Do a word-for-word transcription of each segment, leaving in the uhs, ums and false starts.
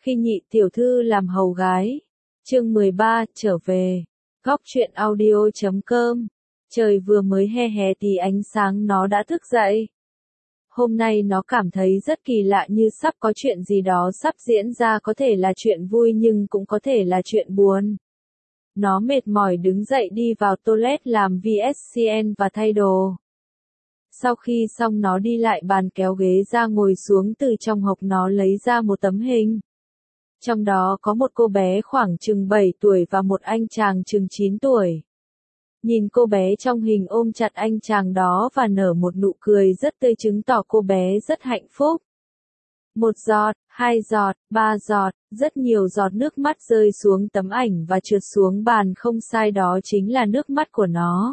Khi nhị tiểu thư làm hầu gái. Chương mười ba, trở về. Góc truyện audio chấm com. Trời vừa mới he hé tí ánh sáng nó đã thức dậy. Hôm nay nó cảm thấy rất kỳ lạ, như sắp có chuyện gì đó sắp diễn ra, có thể là chuyện vui nhưng cũng có thể là chuyện buồn. Nó mệt mỏi đứng dậy đi vào toilet làm vê ét xê en và thay đồ. Sau khi xong nó đi lại bàn kéo ghế ra ngồi xuống, từ trong hộp nó lấy ra một tấm hình. Trong đó có một cô bé khoảng chừng bảy tuổi và một anh chàng chừng chín tuổi. Nhìn cô bé trong hình ôm chặt anh chàng đó và nở một nụ cười rất tươi, chứng tỏ cô bé rất hạnh phúc. Một giọt, hai giọt, ba giọt, rất nhiều giọt nước mắt rơi xuống tấm ảnh và trượt xuống bàn, không sai, đó chính là nước mắt của nó.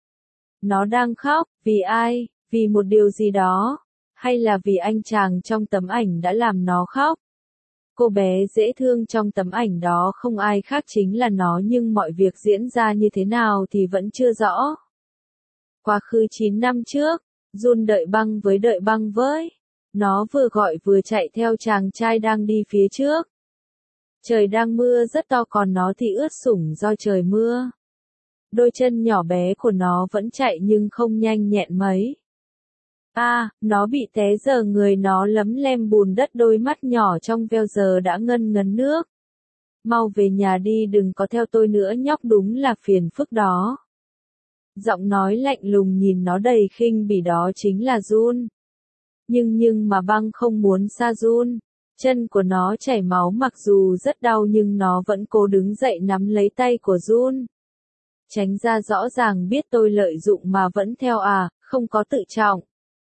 Nó đang khóc, vì ai, vì một điều gì đó, hay là vì anh chàng trong tấm ảnh đã làm nó khóc? Cô bé dễ thương trong tấm ảnh đó không ai khác chính là nó, nhưng mọi việc diễn ra như thế nào thì vẫn chưa rõ. Quá khứ chín năm trước, Jun đợi băng với đợi băng với. Nó vừa gọi vừa chạy theo chàng trai đang đi phía trước. Trời đang mưa rất to, còn nó thì ướt sũng do trời mưa. Đôi chân nhỏ bé của nó vẫn chạy nhưng không nhanh nhẹn mấy. À, nó bị té, giờ người nó lấm lem bùn đất, đôi mắt nhỏ trong veo giờ đã ngân ngấn nước. Mau về nhà đi, đừng có theo tôi nữa nhóc, đúng là phiền phức đó. Giọng nói lạnh lùng nhìn nó đầy khinh bỉ, đó chính là Jun. Nhưng nhưng mà băng không muốn xa Jun. Chân của nó chảy máu, mặc dù rất đau nhưng nó vẫn cố đứng dậy nắm lấy tay của Jun. Tránh ra, rõ ràng biết tôi lợi dụng mà vẫn theo à, không có tự trọng.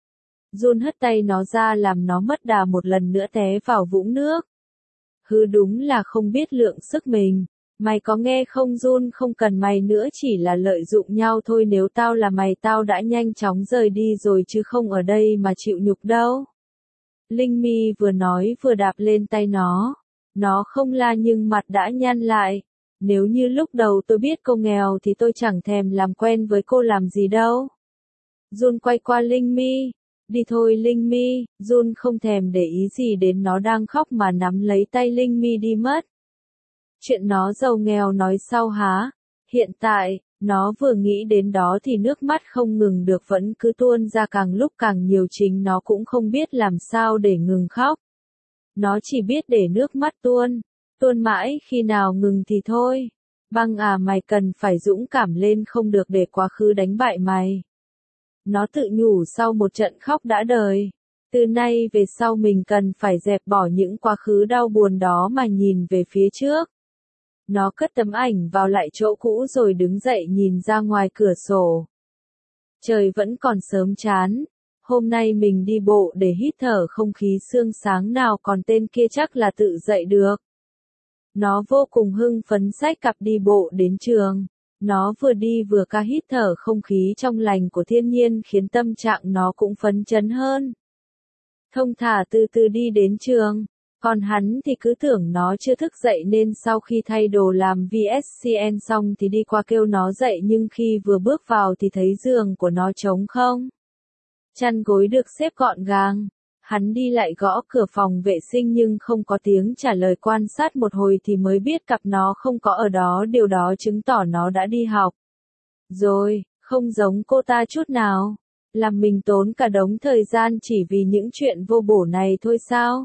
Jun hất tay nó ra làm nó mất đà, một lần nữa té vào vũng nước. Hứ, đúng là không biết lượng sức mình. Mày có nghe không Jun, không cần mày nữa, chỉ là lợi dụng nhau thôi, nếu tao là mày tao đã nhanh chóng rời đi rồi chứ không ở đây mà chịu nhục đâu. Linh Mi vừa nói vừa đạp lên tay nó. Nó không la nhưng mặt đã nhăn lại. Nếu như lúc đầu tôi biết cô nghèo thì tôi chẳng thèm làm quen với cô làm gì đâu. Jun quay qua Linh Mi. Đi thôi Linh Mi. Jun không thèm để ý gì đến nó đang khóc mà nắm lấy tay Linh Mi đi mất. Chuyện nó giàu nghèo nói sau há. Hiện tại, nó vừa nghĩ đến đó thì nước mắt không ngừng được vẫn cứ tuôn ra càng lúc càng nhiều, chính nó cũng không biết làm sao để ngừng khóc. Nó chỉ biết để nước mắt tuôn, tuôn mãi, khi nào ngừng thì thôi. Băng à, mày cần phải dũng cảm lên, không được để quá khứ đánh bại mày. Nó tự nhủ sau một trận khóc đã đời. Từ nay về sau mình cần phải dẹp bỏ những quá khứ đau buồn đó mà nhìn về phía trước. Nó cất tấm ảnh vào lại chỗ cũ rồi đứng dậy nhìn ra ngoài cửa sổ. Trời vẫn còn sớm chán. Hôm nay mình đi bộ để hít thở không khí sương sáng nào, còn tên kia chắc là tự dậy được. Nó vô cùng hưng phấn xách cặp đi bộ đến trường. Nó vừa đi vừa ca hít thở không khí trong lành của thiên nhiên khiến tâm trạng nó cũng phấn chấn hơn. Thông thả từ từ đi đến trường. Còn hắn thì cứ tưởng nó chưa thức dậy nên sau khi thay đồ làm vê ét xê en xong thì đi qua kêu nó dậy, nhưng khi vừa bước vào thì thấy giường của nó trống không. Chăn gối được xếp gọn gàng. Hắn đi lại gõ cửa phòng vệ sinh nhưng không có tiếng trả lời, quan sát một hồi thì mới biết cặp nó không có ở đó, điều đó chứng tỏ nó đã đi học. Rồi, không giống cô ta chút nào. Làm mình tốn cả đống thời gian chỉ vì những chuyện vô bổ này thôi sao?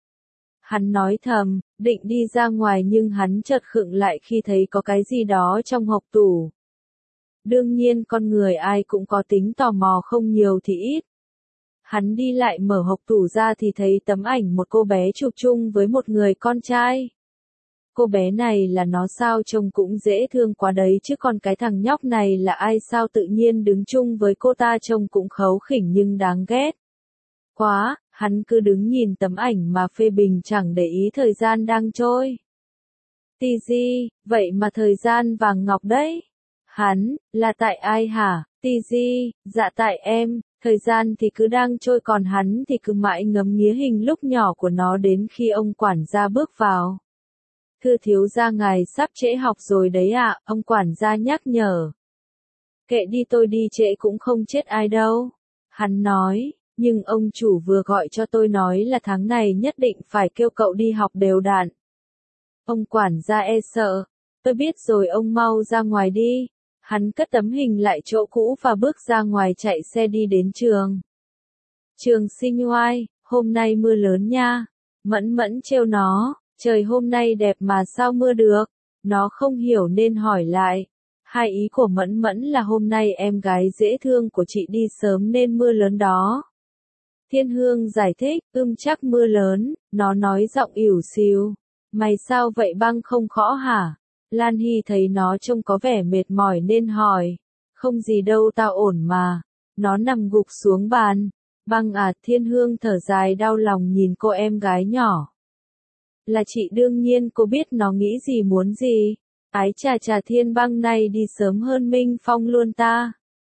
Hắn nói thầm, định đi ra ngoài nhưng hắn chợt khựng lại khi thấy có cái gì đó trong hộc tủ. Đương nhiên con người ai cũng có tính tò mò, không nhiều thì ít. Hắn đi lại mở hộc tủ ra thì thấy tấm ảnh một cô bé chụp chung với một người con trai. Cô bé này là nó sao, trông cũng dễ thương quá đấy chứ, còn cái thằng nhóc này là ai, sao tự nhiên đứng chung với cô ta, trông cũng kháu khỉnh nhưng đáng ghét. Quá, hắn cứ đứng nhìn tấm ảnh mà phê bình, chẳng để ý thời gian đang trôi. Tì di, vậy mà thời gian vàng ngọc đấy. Hắn, là tại ai hả? Tì di, dạ tại em. Thời gian thì cứ đang trôi còn hắn thì cứ mãi ngắm nghía hình lúc nhỏ của nó, đến khi ông quản gia bước vào. Thưa thiếu gia, ngài sắp trễ học rồi đấy ạ, ông quản gia nhắc nhở. Kệ đi, tôi đi trễ cũng không chết ai đâu. Hắn nói, Nhưng ông chủ vừa gọi cho tôi nói là tháng này nhất định phải kêu cậu đi học đều đặn. Ông quản gia e sợ. Tôi biết rồi, ông mau ra ngoài đi. Hắn cất tấm hình lại chỗ cũ và bước ra ngoài chạy xe đi đến trường. Trường Sinh Oai, hôm nay mưa lớn nha. Mẫn Mẫn trêu nó, trời hôm nay đẹp mà sao mưa được. Nó không hiểu nên hỏi lại. Hai ý của Mẫn Mẫn là hôm nay em gái dễ thương của chị đi sớm nên mưa lớn đó. Thiên Hương giải thích, ưm chắc mưa lớn, nó nói giọng ỉu xìu. Mày sao vậy, băng không khó hả? Lan Hy thấy nó trông có vẻ mệt mỏi nên hỏi. Không gì đâu, tao ổn mà. Nó nằm gục xuống bàn. Băng à, Thiên Hương thở dài đau lòng nhìn cô em gái nhỏ. Là chị, đương nhiên cô biết nó nghĩ gì muốn gì. Ái chà chà, Thiên Băng này đi sớm hơn Minh Phong luôn ta.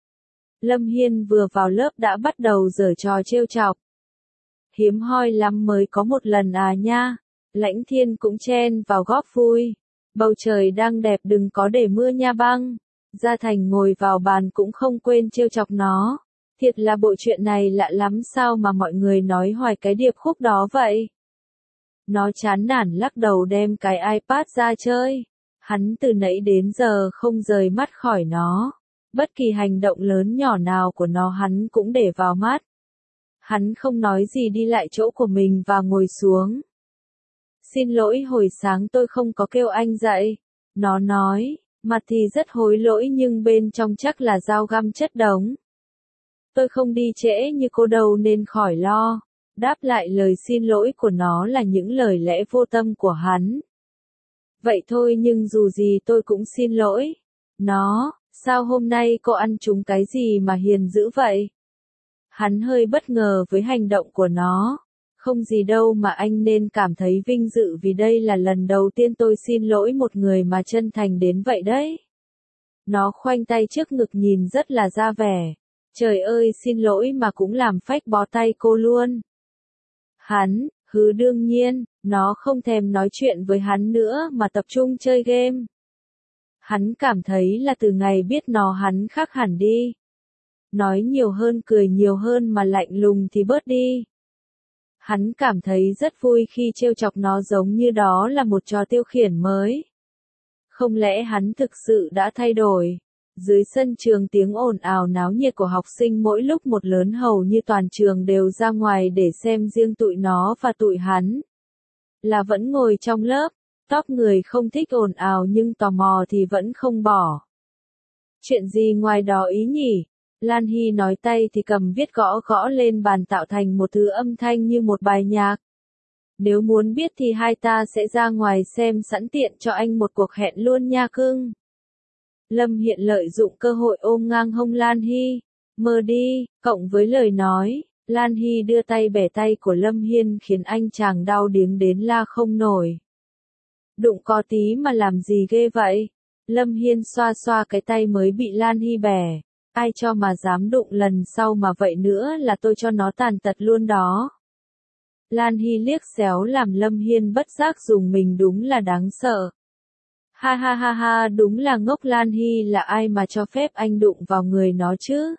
Lâm Hiên vừa vào lớp đã bắt đầu giở trò trêu chọc. Hiếm hoi lắm mới có một lần à nha. Lãnh Thiên cũng chen vào góp vui. Bầu trời đang đẹp, đừng có để mưa nha Băng. Gia Thành ngồi vào bàn cũng không quên trêu chọc nó. Thiệt là bộ chuyện này lạ lắm, sao mà mọi người nói hoài cái điệp khúc đó vậy? Nó chán nản lắc đầu đem cái iPad ra chơi. Hắn từ nãy đến giờ không rời mắt khỏi nó. Bất kỳ hành động lớn nhỏ nào của nó hắn cũng để vào mắt. Hắn không nói gì đi lại chỗ của mình và ngồi xuống. Xin lỗi, hồi sáng tôi không có kêu anh dậy. Nó nói, mặt thì rất hối lỗi nhưng bên trong chắc là dao găm chất đống. Tôi không đi trễ như cô đâu nên khỏi lo. Đáp lại lời xin lỗi của nó là những lời lẽ vô tâm của hắn. Vậy thôi, nhưng dù gì tôi cũng xin lỗi. Nó, sao hôm nay cô ăn trúng cái gì mà hiền dữ vậy? Hắn hơi bất ngờ với hành động của nó. Không gì đâu mà anh nên cảm thấy vinh dự vì đây là lần đầu tiên tôi xin lỗi một người mà chân thành đến vậy đấy. Nó khoanh tay trước ngực nhìn rất là ra vẻ. Trời ơi, xin lỗi mà cũng làm phách bó tay cô luôn. Hắn, hứ đương nhiên, nó không thèm nói chuyện với hắn nữa mà tập trung chơi game. Hắn cảm thấy là từ ngày biết nó hắn khác hẳn đi. Nói nhiều hơn, cười nhiều hơn mà lạnh lùng thì bớt đi. Hắn cảm thấy rất vui khi trêu chọc nó giống như đó là một trò tiêu khiển mới. Không lẽ hắn thực sự đã thay đổi? Dưới sân trường tiếng ồn ào náo nhiệt của học sinh mỗi lúc một lớn, hầu như toàn trường đều ra ngoài để xem riêng tụi nó và tụi hắn. Là vẫn ngồi trong lớp, tóc người không thích ồn ào nhưng tò mò thì vẫn không bỏ. Chuyện gì ngoài đó ý nhỉ? Lan Hy nói, tay thì cầm viết gõ gõ lên bàn tạo thành một thứ âm thanh như một bài nhạc. Nếu muốn biết thì hai ta sẽ ra ngoài xem, sẵn tiện cho anh một cuộc hẹn luôn nha cưng. Lâm Hiện lợi dụng cơ hội ôm ngang hông Lan Hy. Mơ đi, cộng với lời nói, Lan Hy đưa tay bẻ tay của Lâm Hiên khiến anh chàng đau điếng đến la không nổi. Đụng có tí mà làm gì ghê vậy? Lâm Hiên xoa xoa cái tay mới bị Lan Hy bẻ. Ai cho mà dám đụng lần sau mà vậy nữa là tôi cho nó tàn tật luôn đó. Lan Hy liếc xéo làm Lâm Hiên bất giác dùng mình, đúng là đáng sợ. Ha ha ha ha, đúng là ngốc. Lan Hy là ai mà cho phép anh đụng vào người nó chứ?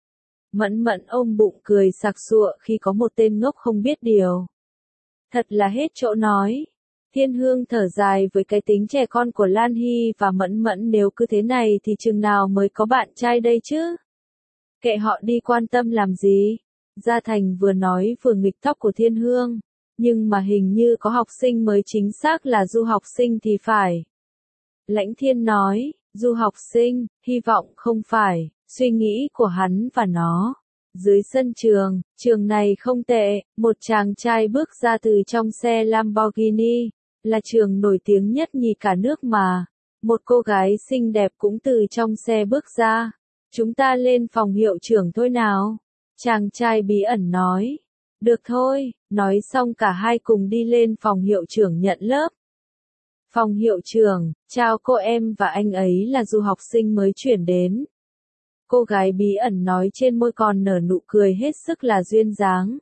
Mẫn Mẫn ôm bụng cười sặc sụa khi có một tên ngốc không biết điều. Thật là hết chỗ nói. Thiên Hương thở dài với cái tính trẻ con của Lan Hy và Mẫn Mẫn, nếu cứ thế này thì chừng nào mới có bạn trai đây chứ? Kệ họ đi, quan tâm làm gì? Gia Thành vừa nói vừa nghịch tóc của Thiên Hương. Nhưng mà hình như có học sinh mới, chính xác là du học sinh thì phải. Lãnh Thiên nói, du học sinh, hy vọng không phải, suy nghĩ của hắn và nó. Dưới sân trường, trường này không tệ, một chàng trai bước ra từ trong xe Lamborghini, là trường nổi tiếng nhất nhì cả nước mà. Một cô gái xinh đẹp cũng từ trong xe bước ra. Chúng ta lên phòng hiệu trưởng thôi nào. Chàng trai bí ẩn nói. Được thôi, nói xong cả hai cùng đi lên phòng hiệu trưởng nhận lớp. Phòng hiệu trưởng, chào cô, em và anh ấy là du học sinh mới chuyển đến. Cô gái bí ẩn nói, trên môi còn nở nụ cười hết sức là duyên dáng.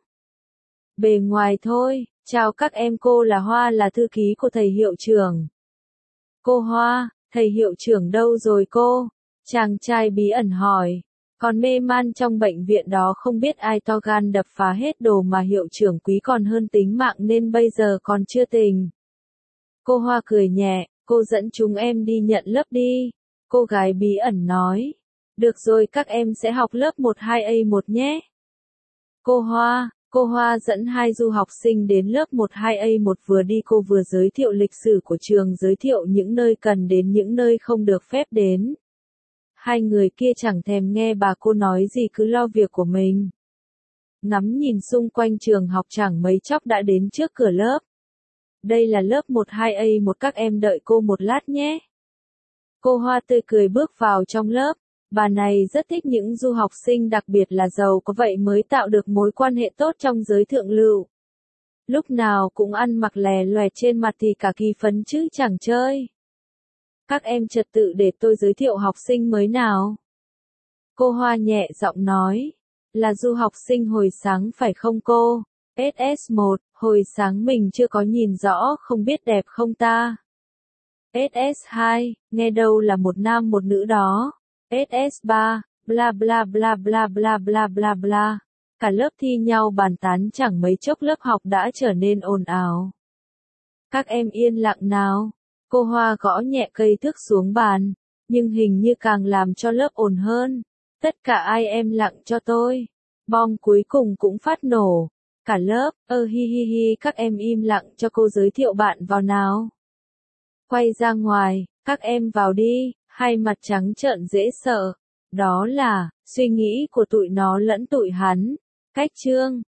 Bề ngoài thôi, chào các em, cô là Hoa, là thư ký của thầy hiệu trưởng. Cô Hoa, thầy hiệu trưởng đâu rồi cô? Chàng trai bí ẩn hỏi. Còn mê man trong bệnh viện đó không biết ai to gan đập phá hết đồ mà hiệu trưởng quý còn hơn tính mạng nên bây giờ còn chưa tỉnh. Cô Hoa cười nhẹ, cô dẫn chúng em đi nhận lớp đi. Cô gái bí ẩn nói. Được rồi, các em sẽ học lớp một hai A một nhé. Cô Hoa, cô Hoa dẫn hai du học sinh đến lớp một hai A một, vừa đi cô vừa giới thiệu lịch sử của trường, giới thiệu những nơi cần đến, những nơi không được phép đến. Hai người kia chẳng thèm nghe bà cô nói gì, cứ lo việc của mình. Ngắm nhìn xung quanh trường học, chẳng mấy chốc đã đến trước cửa lớp. Đây là lớp một hai A một, các em đợi cô một lát nhé. Cô Hoa tươi cười bước vào trong lớp. Bà này rất thích những du học sinh, đặc biệt là giàu có, vậy mới tạo được mối quan hệ tốt trong giới thượng lưu. Lúc nào cũng ăn mặc lè loẹt, trên mặt thì cả kỳ phấn chứ chẳng chơi. Các em trật tự để tôi giới thiệu học sinh mới nào. Cô Hoa nhẹ giọng nói. Là du học sinh hồi sáng phải không cô? ét ét một, hồi sáng mình chưa có nhìn rõ, không biết đẹp không ta? ét ét hai, nghe đâu là một nam một nữ đó. ét ét ba, bla bla bla bla bla bla bla bla. Cả lớp thi nhau bàn tán, chẳng mấy chốc lớp học đã trở nên ồn ào. Các em yên lặng nào. Cô Hoa gõ nhẹ cây thước xuống bàn, nhưng hình như càng làm cho lớp ồn hơn. Tất cả ai em lặng cho tôi. Bom cuối cùng cũng phát nổ. Cả lớp, ơ hi hi hi, các em im lặng cho cô giới thiệu bạn vào nào. Quay ra ngoài, các em vào đi, hai mặt trắng trợn dễ sợ. Đó là, suy nghĩ của tụi nó lẫn tụi hắn. Cách chương